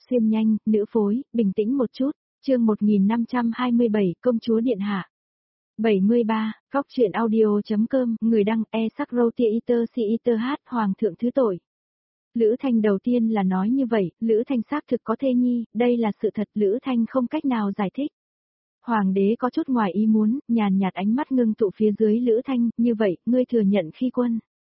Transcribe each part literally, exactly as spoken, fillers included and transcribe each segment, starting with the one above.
xuyên nhanh, nữ phối, bình tĩnh một chút, chương một nghìn năm trăm hai mươi bảy, công chúa điện hạ. bảy mươi ba, góc truyện audio.com, người đăng, e sắc râu tia iter si iter hát, hoàng thượng thứ tội. Lữ Thanh đầu tiên là nói như vậy, Lữ Thanh xác thực có thê nhi, đây là sự thật, Lữ Thanh không cách nào giải thích. Hoàng đế có chút ngoài ý muốn, nhàn nhạt ánh mắt ngưng tụ phía dưới Lữ Thanh, như vậy, ngươi thừa nhận khi quân.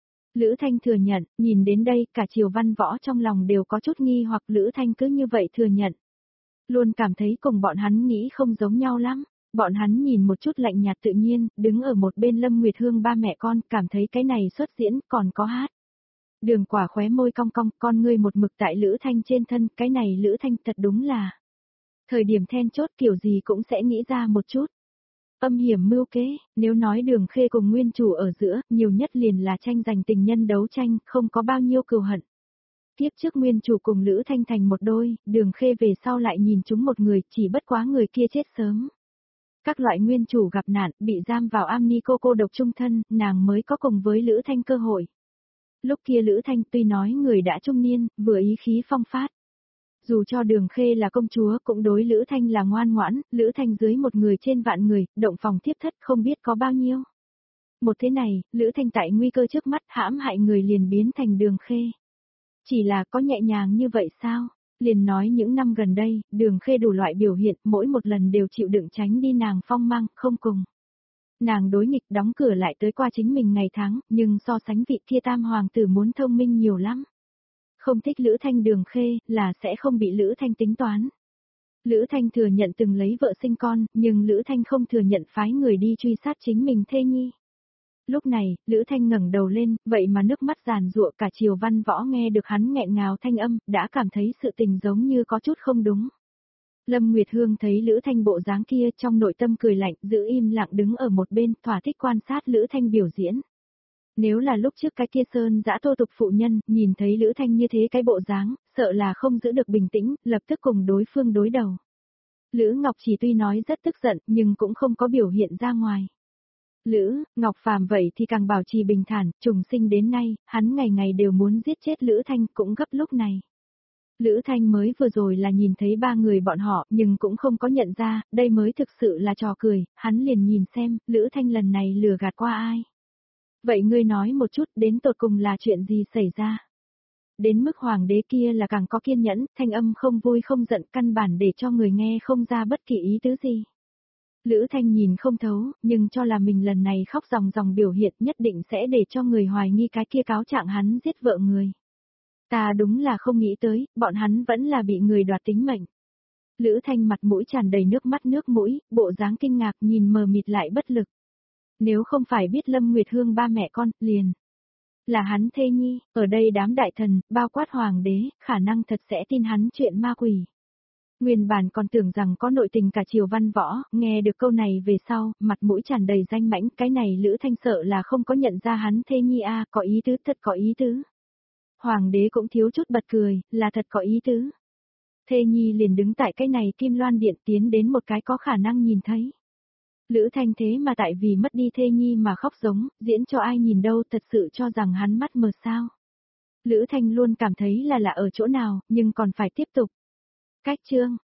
Lữ Thanh thừa nhận, nhìn đến đây, cả triều văn võ trong lòng đều có chút nghi hoặc Lữ Thanh cứ như vậy thừa nhận. Luôn cảm thấy cùng bọn hắn nghĩ không giống nhau lắm. Bọn hắn nhìn một chút lạnh nhạt tự nhiên, đứng ở một bên Lâm Nguyệt Hương ba mẹ con, cảm thấy cái này xuất diễn, còn có hát. Đường Quả khóe môi cong cong, con ngươi một mực tại Lữ Thanh trên thân, cái này Lữ Thanh thật đúng là. Thời điểm then chốt kiểu gì cũng sẽ nghĩ ra một chút. Âm hiểm mưu kế, nếu nói Đường Khê cùng nguyên chủ ở giữa, nhiều nhất liền là tranh giành tình nhân đấu tranh, không có bao nhiêu cừu hận. Tiếp trước nguyên chủ cùng Lữ Thanh thành một đôi, Đường Khê về sau lại nhìn chúng một người, chỉ bất quá người kia chết sớm. Các loại nguyên chủ gặp nạn, bị giam vào am ni cô cô độc trung thân, nàng mới có cùng với Lữ Thanh cơ hội. Lúc kia Lữ Thanh tuy nói người đã trung niên, vừa ý khí phong phát. Dù cho Đường Khê là công chúa, cũng đối Lữ Thanh là ngoan ngoãn, Lữ Thanh dưới một người trên vạn người, động phòng thiếp thất không biết có bao nhiêu. Một thế này, Lữ Thanh tại nguy cơ trước mắt hãm hại người liền biến thành Đường Khê. Chỉ là có nhẹ nhàng như vậy sao? Liền nói những năm gần đây, Đường Khê đủ loại biểu hiện, mỗi một lần đều chịu đựng tránh đi nàng phong mang, không cùng. Nàng đối nghịch đóng cửa lại tới qua chính mình ngày tháng, nhưng so sánh vị kia tam hoàng tử muốn thông minh nhiều lắm. Không thích Lữ Thanh Đường Khê, là sẽ không bị Lữ Thanh tính toán. Lữ Thanh thừa nhận từng lấy vợ sinh con, nhưng Lữ Thanh không thừa nhận phái người đi truy sát chính mình thê nhi. Lúc này, Lữ Thanh ngẩng đầu lên, vậy mà nước mắt giàn giụa cả triều văn võ nghe được hắn nghẹn ngào thanh âm, đã cảm thấy sự tình giống như có chút không đúng. Lâm Nguyệt Hương thấy Lữ Thanh bộ dáng kia trong nội tâm cười lạnh, giữ im lặng đứng ở một bên, thỏa thích quan sát Lữ Thanh biểu diễn. Nếu là lúc trước cái kia sơn dã thô tục phụ nhân, nhìn thấy Lữ Thanh như thế cái bộ dáng, sợ là không giữ được bình tĩnh, lập tức cùng đối phương đối đầu. Lữ Ngọc Chỉ tuy nói rất tức giận, nhưng cũng không có biểu hiện ra ngoài. Lữ, Ngọc Phàm vậy thì càng bảo trì bình thản, trùng sinh đến nay, hắn ngày ngày đều muốn giết chết Lữ Thanh cũng gấp lúc này. Lữ Thanh mới vừa rồi là nhìn thấy ba người bọn họ, nhưng cũng không có nhận ra, đây mới thực sự là trò cười, hắn liền nhìn xem, Lữ Thanh lần này lừa gạt qua ai. Vậy ngươi nói một chút, đến tột cùng là chuyện gì xảy ra? Đến mức hoàng đế kia là càng có kiên nhẫn, thanh âm không vui không giận, căn bản để cho người nghe không ra bất kỳ ý tứ gì. Lữ Thanh nhìn không thấu, nhưng cho là mình lần này khóc ròng ròng biểu hiện nhất định sẽ để cho người hoài nghi cái kia cáo trạng hắn giết vợ người. Ta đúng là không nghĩ tới, bọn hắn vẫn là bị người đoạt tính mệnh. Lữ Thanh mặt mũi tràn đầy nước mắt nước mũi, bộ dáng kinh ngạc nhìn mờ mịt lại bất lực. Nếu không phải biết Lâm Nguyệt Hương ba mẹ con, liền là hắn thê nhi, ở đây đám đại thần, bao quát hoàng đế, khả năng thật sẽ tin hắn chuyện ma quỷ. Nguyên bản còn tưởng rằng có nội tình cả triều văn võ, nghe được câu này về sau, mặt mũi tràn đầy danh mãnh, cái này Lữ Thanh sợ là không có nhận ra hắn thê nhi a, có ý tứ, thật có ý tứ. Hoàng đế cũng thiếu chút bật cười, là thật có ý tứ. Thê nhi liền đứng tại cái này Kim Loan Điện tiến đến một cái có khả năng nhìn thấy. Lữ Thanh thế mà tại vì mất đi thê nhi mà khóc giống, diễn cho ai nhìn đâu, thật sự cho rằng hắn mắt mờ sao. Lữ Thanh luôn cảm thấy là lạ ở chỗ nào, nhưng còn phải tiếp tục. Cách chương,